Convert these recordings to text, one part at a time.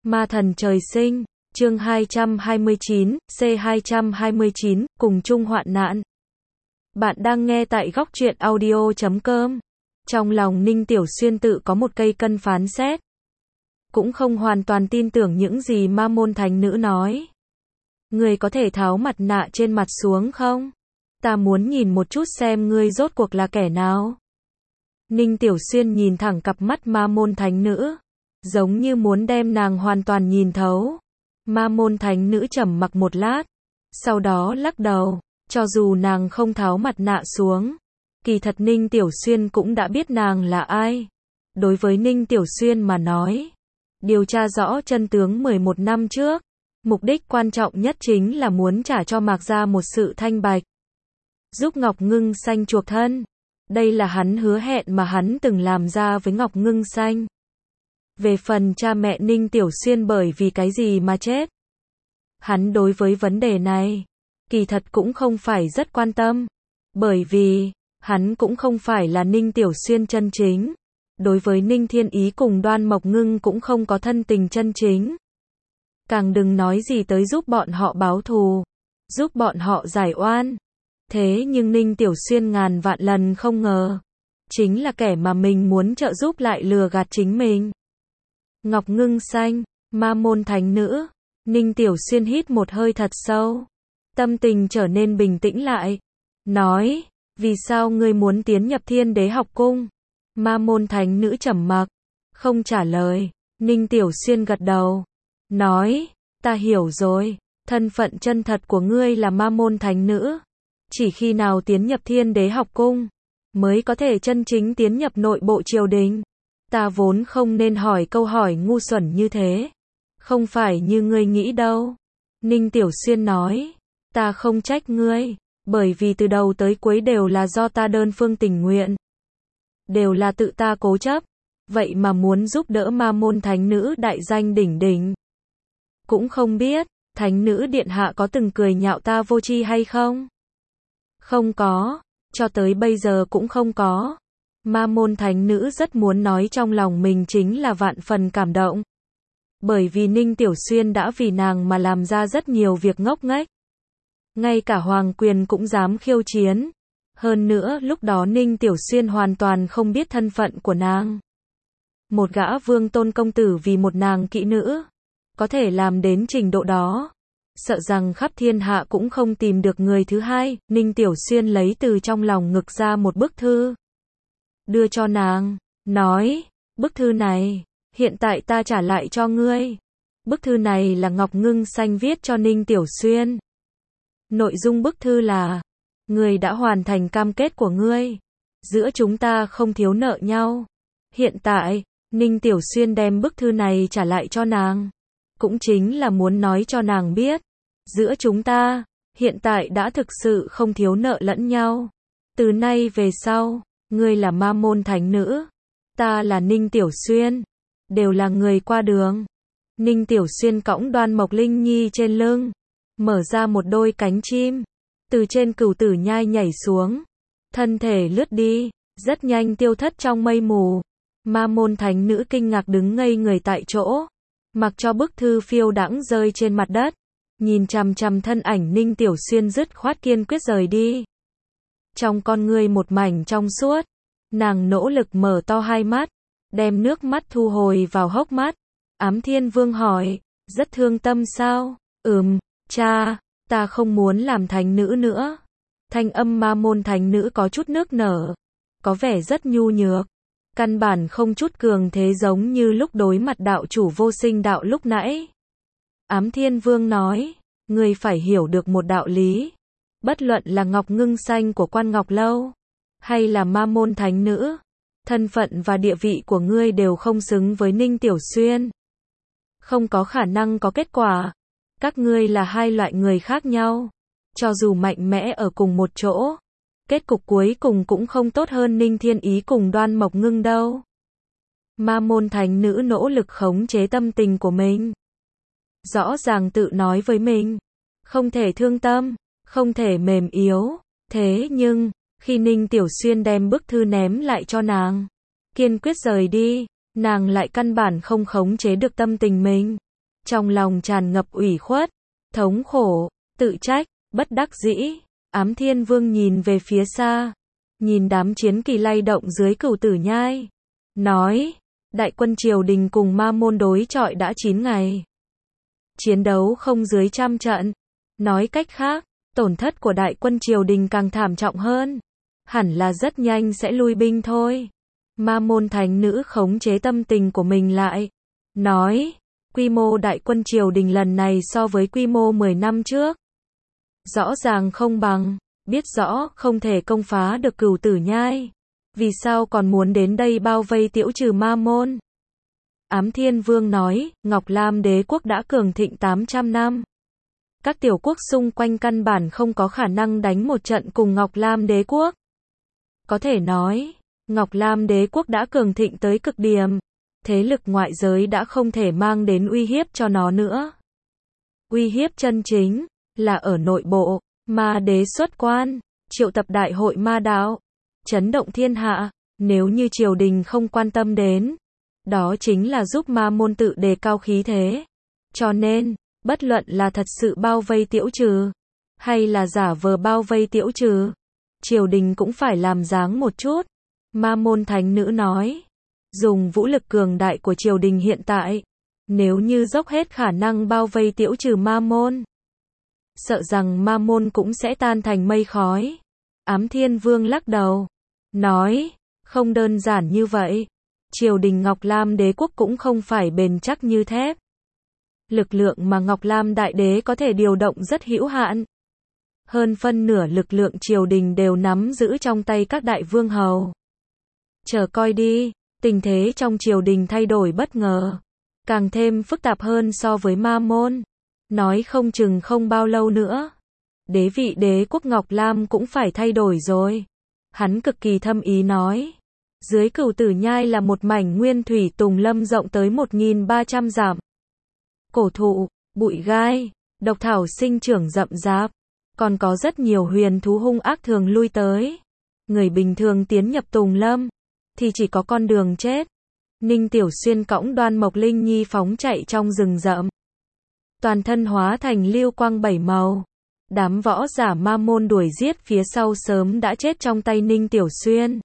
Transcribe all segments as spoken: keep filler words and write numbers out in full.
Ma thần trời sinh, chương hai trăm hai mươi chín, C hai trăm hai mươi chín, cùng chung hoạn nạn. Bạn đang nghe tại góc truyện audio chấm com. Trong lòng Ninh Tiểu Xuyên tự có một cây cân phán xét. Cũng không hoàn toàn tin tưởng những gì ma môn thánh nữ nói. Ngươi có thể tháo mặt nạ trên mặt xuống không? Ta muốn nhìn một chút xem ngươi rốt cuộc là kẻ nào. Ninh Tiểu Xuyên nhìn thẳng cặp mắt ma môn thánh nữ, giống như muốn đem nàng hoàn toàn nhìn thấu. Ma môn thánh nữ trầm mặc một lát, sau đó lắc đầu, cho dù nàng không tháo mặt nạ xuống, kỳ thật Ninh Tiểu Xuyên cũng đã biết nàng là ai. Đối với Ninh Tiểu Xuyên mà nói, điều tra rõ chân tướng mười một năm trước, mục đích quan trọng nhất chính là muốn trả cho Mạc gia một sự thanh bạch, giúp Ngọc Ngưng Xanh chuộc thân. Đây là hắn hứa hẹn mà hắn từng làm ra với Ngọc Ngưng Xanh. Về phần cha mẹ Ninh Tiểu Xuyên bởi vì cái gì mà chết, hắn đối với vấn đề này, kỳ thật cũng không phải rất quan tâm. Bởi vì, hắn cũng không phải là Ninh Tiểu Xuyên chân chính. Đối với Ninh Thiên Ý cùng Đoan Mộc Ngưng cũng không có thân tình chân chính. Càng đừng nói gì tới giúp bọn họ báo thù, giúp bọn họ giải oan. Thế nhưng Ninh Tiểu Xuyên ngàn vạn lần không ngờ, chính là kẻ mà mình muốn trợ giúp lại lừa gạt chính mình. Ngọc Ngưng Xanh, ma môn thánh nữ. Ninh Tiểu Xuyên hít một hơi thật sâu, tâm tình trở nên bình tĩnh lại, nói, vì sao ngươi muốn tiến nhập Thiên Đế học cung? Ma môn thánh nữ trầm mặc, không trả lời. Ninh Tiểu Xuyên gật đầu, nói, ta hiểu rồi, thân phận chân thật của ngươi là ma môn thánh nữ. Chỉ khi nào tiến nhập Thiên Đế học cung, mới có thể chân chính tiến nhập nội bộ triều đình. Ta vốn không nên hỏi câu hỏi ngu xuẩn như thế. Không phải như ngươi nghĩ đâu. Ninh Tiểu Xuyên nói, ta không trách ngươi, bởi vì từ đầu tới cuối đều là do ta đơn phương tình nguyện. Đều là tự ta cố chấp, vậy mà muốn giúp đỡ ma môn thánh nữ đại danh đỉnh đỉnh. Cũng không biết, thánh nữ điện hạ có từng cười nhạo ta vô tri hay không? Không có, cho tới bây giờ cũng không có. Ma môn thánh nữ rất muốn nói trong lòng mình chính là vạn phần cảm động. Bởi vì Ninh Tiểu Xuyên đã vì nàng mà làm ra rất nhiều việc ngốc nghếch. Ngay cả hoàng quyền cũng dám khiêu chiến. Hơn nữa lúc đó Ninh Tiểu Xuyên hoàn toàn không biết thân phận của nàng. Một gã vương tôn công tử vì một nàng kỹ nữ, có thể làm đến trình độ đó. Sợ rằng khắp thiên hạ cũng không tìm được người thứ hai. Ninh Tiểu Xuyên lấy từ trong lòng ngực ra một bức thư, đưa cho nàng, nói, bức thư này, hiện tại ta trả lại cho ngươi. Bức thư này là Ngọc Ngưng Xanh viết cho Ninh Tiểu Xuyên. Nội dung bức thư là, ngươi đã hoàn thành cam kết của ngươi, giữa chúng ta không thiếu nợ nhau. Hiện tại, Ninh Tiểu Xuyên đem bức thư này trả lại cho nàng, cũng chính là muốn nói cho nàng biết, giữa chúng ta, hiện tại đã thực sự không thiếu nợ lẫn nhau. Từ nay về sau, ngươi là ma môn thánh nữ, ta là Ninh Tiểu Xuyên, đều là người qua đường. Ninh Tiểu Xuyên cõng Đoan Mộc Linh Nhi trên lưng, mở ra một đôi cánh chim, từ trên cửu tử nhai nhảy xuống, thân thể lướt đi, rất nhanh tiêu thất trong mây mù. Ma môn thánh nữ kinh ngạc đứng ngây người tại chỗ, mặc cho bức thư phiêu đãng rơi trên mặt đất, nhìn chằm chằm thân ảnh Ninh Tiểu Xuyên dứt khoát kiên quyết rời đi. Trong con ngươi một mảnh trong suốt, nàng nỗ lực mở to hai mắt, đem nước mắt thu hồi vào hốc mắt. Ám Thiên Vương hỏi, rất thương tâm sao? Ừm, cha, ta không muốn làm thánh nữ nữa. Thanh âm ma môn thánh nữ có chút nước nở, có vẻ rất nhu nhược, căn bản không chút cường thế giống như lúc đối mặt đạo chủ vô sinh đạo lúc nãy. Ám Thiên Vương nói, ngươi phải hiểu được một đạo lý. Bất luận là Ngọc Ngưng Xanh của Quan Ngọc Lâu, hay là ma môn thánh nữ, thân phận và địa vị của ngươi đều không xứng với Ninh Tiểu Xuyên. Không có khả năng có kết quả. Các ngươi là hai loại người khác nhau. Cho dù mạnh mẽ ở cùng một chỗ, kết cục cuối cùng cũng không tốt hơn Ninh Thiên Ý cùng Đoan Mộc Ngưng đâu. Ma môn thánh nữ nỗ lực khống chế tâm tình của mình. Rõ ràng tự nói với mình, không thể thương tâm, không thể mềm yếu. Thế nhưng, khi Ninh Tiểu Xuyên đem bức thư ném lại cho nàng, kiên quyết rời đi, nàng lại căn bản không khống chế được tâm tình mình. Trong lòng tràn ngập ủy khuất, thống khổ, tự trách, bất đắc dĩ. Ám Thiên Vương nhìn về phía xa, nhìn đám chiến kỳ lay động dưới Cửu Tử Nhai, nói, đại quân triều đình cùng ma môn đối chọi đã chín ngày. Chiến đấu không dưới trăm trận. Nói cách khác, tổn thất của đại quân triều đình càng thảm trọng hơn. Hẳn là rất nhanh sẽ lui binh thôi. Ma môn thánh nữ khống chế tâm tình của mình lại. Nói, quy mô đại quân triều đình lần này so với quy mô mười năm trước. Rõ ràng không bằng, biết rõ không thể công phá được Cửu Tử Nhai. Vì sao còn muốn đến đây bao vây tiễu trừ ma môn? Ám Thiên Vương nói, Ngọc Lam đế quốc đã cường thịnh tám trăm năm. Các tiểu quốc xung quanh căn bản không có khả năng đánh một trận cùng Ngọc Lam đế quốc. Có thể nói, Ngọc Lam đế quốc đã cường thịnh tới cực điểm. Thế lực ngoại giới đã không thể mang đến uy hiếp cho nó nữa. Uy hiếp chân chính, là ở nội bộ. Ma đế xuất quan, triệu tập đại hội ma đạo, chấn động thiên hạ. Nếu như triều đình không quan tâm đến, đó chính là giúp ma môn tự đề cao khí thế. Cho nên, bất luận là thật sự bao vây tiễu trừ, hay là giả vờ bao vây tiễu trừ, triều đình cũng phải làm dáng một chút. Ma môn thánh nữ nói, dùng vũ lực cường đại của triều đình hiện tại, nếu như dốc hết khả năng bao vây tiễu trừ ma môn, sợ rằng ma môn cũng sẽ tan thành mây khói. Ám Thiên Vương lắc đầu, nói, không đơn giản như vậy. Triều đình Ngọc Lam đế quốc cũng không phải bền chắc như thép. Lực lượng mà Ngọc Lam đại đế có thể điều động rất hữu hạn. Hơn phân nửa lực lượng triều đình đều nắm giữ trong tay các đại vương hầu. Chờ coi đi, tình thế trong triều đình thay đổi bất ngờ, càng thêm phức tạp hơn so với ma môn. Nói không chừng không bao lâu nữa, đế vị đế quốc Ngọc Lam cũng phải thay đổi rồi. Hắn cực kỳ thâm ý nói, dưới Cửu Tử Nhai là một mảnh nguyên thủy tùng lâm rộng tới một nghìn ba trăm dặm. Cổ thụ, bụi gai, độc thảo sinh trưởng rậm rạp, còn có rất nhiều huyền thú hung ác thường lui tới. Người bình thường tiến nhập tùng lâm, thì chỉ có con đường chết. Ninh Tiểu Xuyên cõng Đoan Mộc Linh Nhi phóng chạy trong rừng rậm. Toàn thân hóa thành lưu quang bảy màu. Đám võ giả ma môn đuổi giết phía sau sớm đã chết trong tay Ninh Tiểu Xuyên.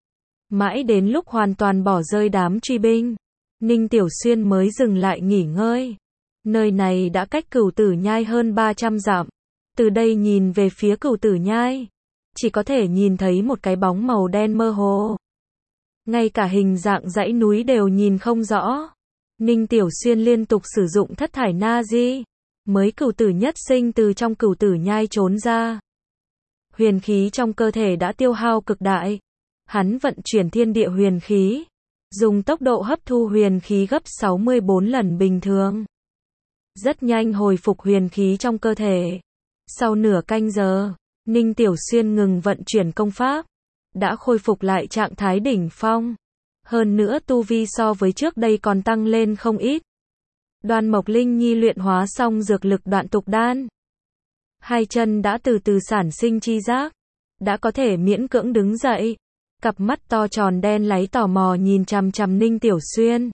Mãi đến lúc hoàn toàn bỏ rơi đám truy binh, Ninh Tiểu Xuyên mới dừng lại nghỉ ngơi. Nơi này đã cách Cửu Tử Nhai hơn ba trăm dặm. Từ đây nhìn về phía Cửu Tử Nhai, chỉ có thể nhìn thấy một cái bóng màu đen mơ hồ. Ngay cả hình dạng dãy núi đều nhìn không rõ. Ninh Tiểu Xuyên liên tục sử dụng thất thải na di, mới cửu tử nhất sinh từ trong Cửu Tử Nhai trốn ra. Huyền khí trong cơ thể đã tiêu hao cực đại. Hắn vận chuyển thiên địa huyền khí, dùng tốc độ hấp thu huyền khí gấp sáu mươi bốn lần bình thường. Rất nhanh hồi phục huyền khí trong cơ thể. Sau nửa canh giờ, Ninh Tiểu Xuyên ngừng vận chuyển công pháp, đã khôi phục lại trạng thái đỉnh phong. Hơn nữa tu vi so với trước đây còn tăng lên không ít. Đoan Mộc Linh Nhi luyện hóa xong dược lực đoạn tục đan. Hai chân đã từ từ sản sinh chi giác, đã có thể miễn cưỡng đứng dậy. Cặp mắt to tròn đen láy tò mò nhìn chằm chằm Ninh Tiểu Xuyên.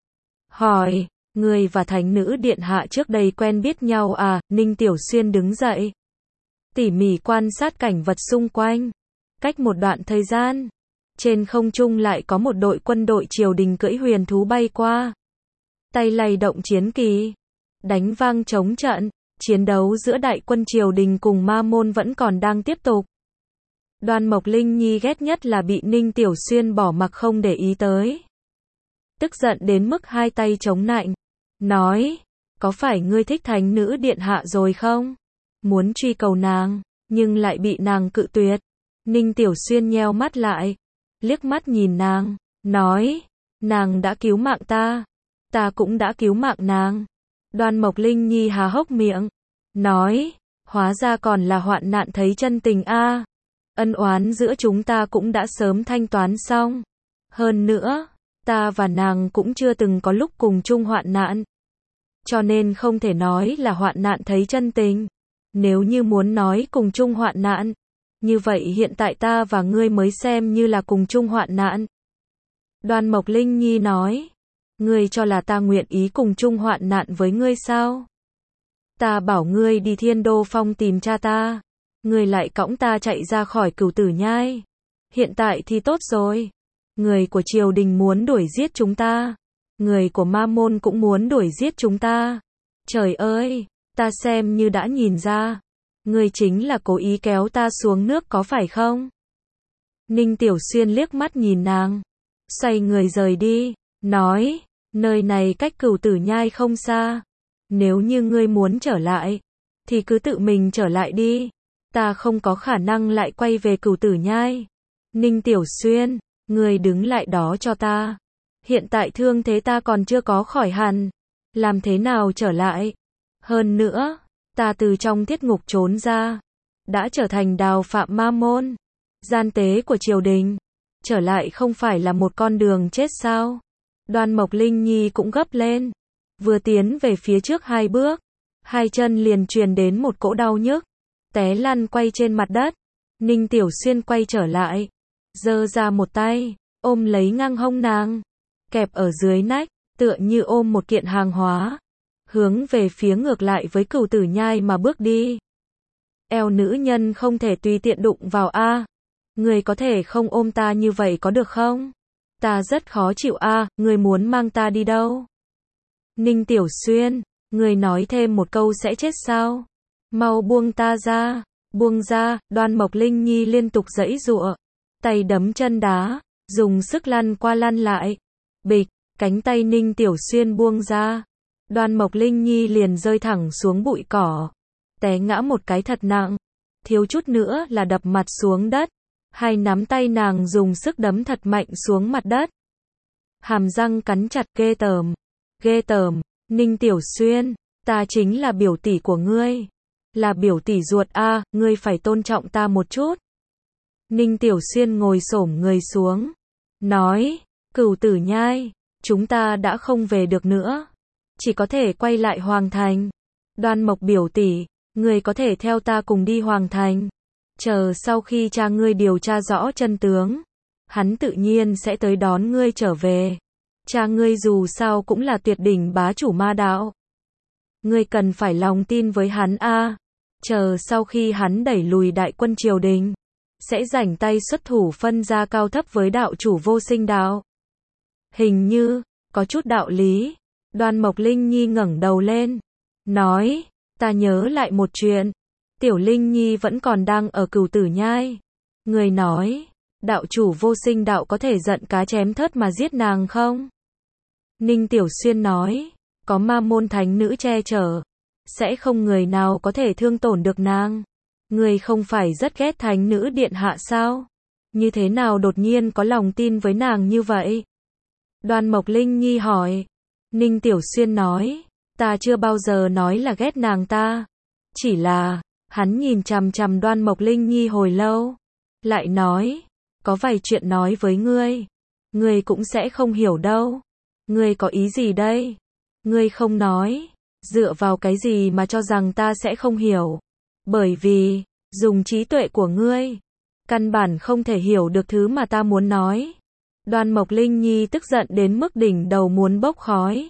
Hỏi, người và thánh nữ điện hạ trước đây quen biết nhau à? Ninh Tiểu Xuyên đứng dậy, tỉ mỉ quan sát cảnh vật xung quanh. Cách một đoạn thời gian, trên không trung lại có một đội quân đội triều đình cưỡi huyền thú bay qua. Tay lay động chiến kỳ, đánh vang trống trận. Chiến đấu giữa đại quân triều đình cùng ma môn vẫn còn đang tiếp tục. Đoan Mộc Linh Nhi ghét nhất là bị Ninh Tiểu Xuyên bỏ mặc không để ý tới. Tức giận đến mức hai tay chống nạnh, nói, có phải ngươi thích thánh nữ điện hạ rồi không? Muốn truy cầu nàng, nhưng lại bị nàng cự tuyệt. Ninh Tiểu Xuyên nheo mắt lại, liếc mắt nhìn nàng, nói, nàng đã cứu mạng ta, ta cũng đã cứu mạng nàng. Đoan Mộc Linh Nhi há hốc miệng, nói, hóa ra còn là hoạn nạn thấy chân tình a. Ân oán giữa chúng ta cũng đã sớm thanh toán xong. Hơn nữa, ta và nàng cũng chưa từng có lúc cùng chung hoạn nạn. Cho nên không thể nói là hoạn nạn thấy chân tình. Nếu như muốn nói cùng chung hoạn nạn, như vậy hiện tại ta và ngươi mới xem như là cùng chung hoạn nạn. Đoan Mộc Linh Nhi nói, Ngươi cho là ta nguyện ý cùng chung hoạn nạn với ngươi sao? Ta bảo ngươi đi Thiên Đô Phong tìm cha ta. Ngươi lại cõng ta chạy ra khỏi Cửu Tử Nhai. Hiện tại thì tốt rồi. Người của triều đình muốn đuổi giết chúng ta. Người của Ma Môn cũng muốn đuổi giết chúng ta. Trời ơi, ta xem như đã nhìn ra. Ngươi chính là cố ý kéo ta xuống nước có phải không? Ninh Tiểu Xuyên liếc mắt nhìn nàng. Xoay người rời đi. Nói, nơi này cách Cửu Tử Nhai không xa. Nếu như ngươi muốn trở lại, thì cứ tự mình trở lại đi. Ta không có khả năng lại quay về Cửu Tử Nhai. Ninh Tiểu Xuyên, ngươi đứng lại đó cho ta. Hiện tại thương thế ta còn chưa có khỏi hẳn. Làm thế nào trở lại? Hơn nữa, ta từ trong thiết ngục trốn ra. Đã trở thành đào phạm Ma Môn. Gian tế của triều đình. Trở lại không phải là một con đường chết sao? Đoan Mộc Linh Nhi cũng gấp lên. Vừa tiến về phía trước hai bước. Hai chân liền truyền đến một cỗ đau nhức. Té lăn quay trên mặt đất. Ninh Tiểu Xuyên quay trở lại. Giơ ra một tay. Ôm lấy ngang hông nàng. Kẹp ở dưới nách. Tựa như ôm một kiện hàng hóa. Hướng về phía ngược lại với Cửu Tử Nhai mà bước đi. Eo nữ nhân không thể tùy tiện đụng vào a. Người có thể không ôm ta như vậy có được không? Ta rất khó chịu a, người muốn mang ta đi đâu? Ninh Tiểu Xuyên, người nói thêm một câu sẽ chết sao? Mau buông ta ra, buông ra, Đoan Mộc Linh Nhi liên tục giãy giụa, tay đấm chân đá, dùng sức lăn qua lăn lại. Bịch, cánh tay Ninh Tiểu Xuyên buông ra. Đoan Mộc Linh Nhi liền rơi thẳng xuống bụi cỏ, té ngã một cái thật nặng, thiếu chút nữa là đập mặt xuống đất. Hai nắm tay nàng dùng sức đấm thật mạnh xuống mặt đất. Hàm răng cắn chặt ghê tởm. Ghê tởm, Ninh Tiểu Xuyên, ta chính là biểu tỷ của ngươi. Là biểu tỷ ruột a, ngươi phải tôn trọng ta một chút. Ninh Tiểu Xuyên ngồi xổm người xuống. Nói, Cửu Tử Nhai, chúng ta đã không về được nữa. Chỉ có thể quay lại Hoàng Thành. Đoan Mộc biểu tỷ, ngươi có thể theo ta cùng đi Hoàng Thành. Chờ sau khi cha ngươi điều tra rõ chân tướng, hắn tự nhiên sẽ tới đón ngươi trở về. Cha ngươi dù sao cũng là tuyệt đỉnh bá chủ ma đạo. Ngươi cần phải lòng tin với hắn a. Chờ sau khi hắn đẩy lùi đại quân triều đình, sẽ rảnh tay xuất thủ phân ra cao thấp với đạo chủ Vô Sinh đạo. Hình như, có chút đạo lý. Đoan Mộc Linh Nhi ngẩng đầu lên. Nói, ta nhớ lại một chuyện. Tiểu Linh Nhi vẫn còn đang ở Cửu Tử Nhai. Người nói, đạo chủ Vô Sinh đạo có thể giận cá chém thớt mà giết nàng không? Ninh Tiểu Xuyên nói, có Ma Môn thánh nữ che chở, sẽ không người nào có thể thương tổn được nàng. Người không phải rất ghét thánh nữ điện hạ sao? Như thế nào đột nhiên có lòng tin với nàng như vậy? Đoan Mộc Linh Nhi hỏi. Ninh Tiểu Xuyên nói, ta chưa bao giờ nói là ghét nàng ta. Chỉ là, hắn nhìn chằm chằm Đoan Mộc Linh Nhi hồi lâu. Lại nói, có vài chuyện nói với ngươi. Ngươi cũng sẽ không hiểu đâu. Ngươi có ý gì đây? Ngươi không nói. Dựa vào cái gì mà cho rằng ta sẽ không hiểu? Bởi vì, dùng trí tuệ của ngươi, căn bản không thể hiểu được thứ mà ta muốn nói. Đoan Mộc Linh Nhi tức giận đến mức đỉnh đầu muốn bốc khói.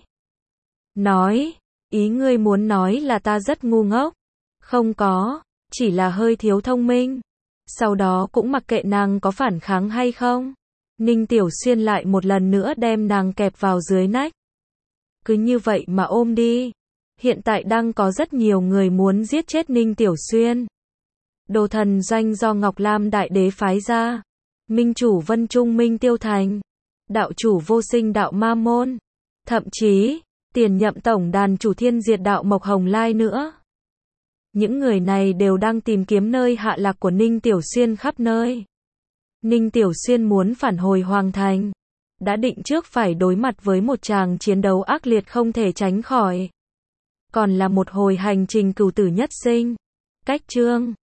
Nói, ý ngươi muốn nói là ta rất ngu ngốc. Không có, chỉ là hơi thiếu thông minh. Sau đó cũng mặc kệ nàng có phản kháng hay không. Ninh Tiểu Xuyên lại một lần nữa đem nàng kẹp vào dưới nách. Cứ như vậy mà ôm đi. Hiện tại đang có rất nhiều người muốn giết chết Ninh Tiểu Xuyên. Đồ thần doanh do Ngọc Lam Đại Đế phái ra. Minh chủ Vân Trung Minh Tiêu Thành. Đạo chủ Vô Sinh đạo Ma Môn. Thậm chí, tiền nhậm tổng đàn chủ Thiên Diệt đạo Mộc Hồng Lai nữa. Những người này đều đang tìm kiếm nơi hạ lạc của Ninh Tiểu Xuyên khắp nơi. Ninh Tiểu Xuyên muốn phản hồi Hoàng Thành. Đã định trước phải đối mặt với một tràng chiến đấu ác liệt không thể tránh khỏi. Còn là một hồi hành trình cửu tử nhất sinh. Cách chương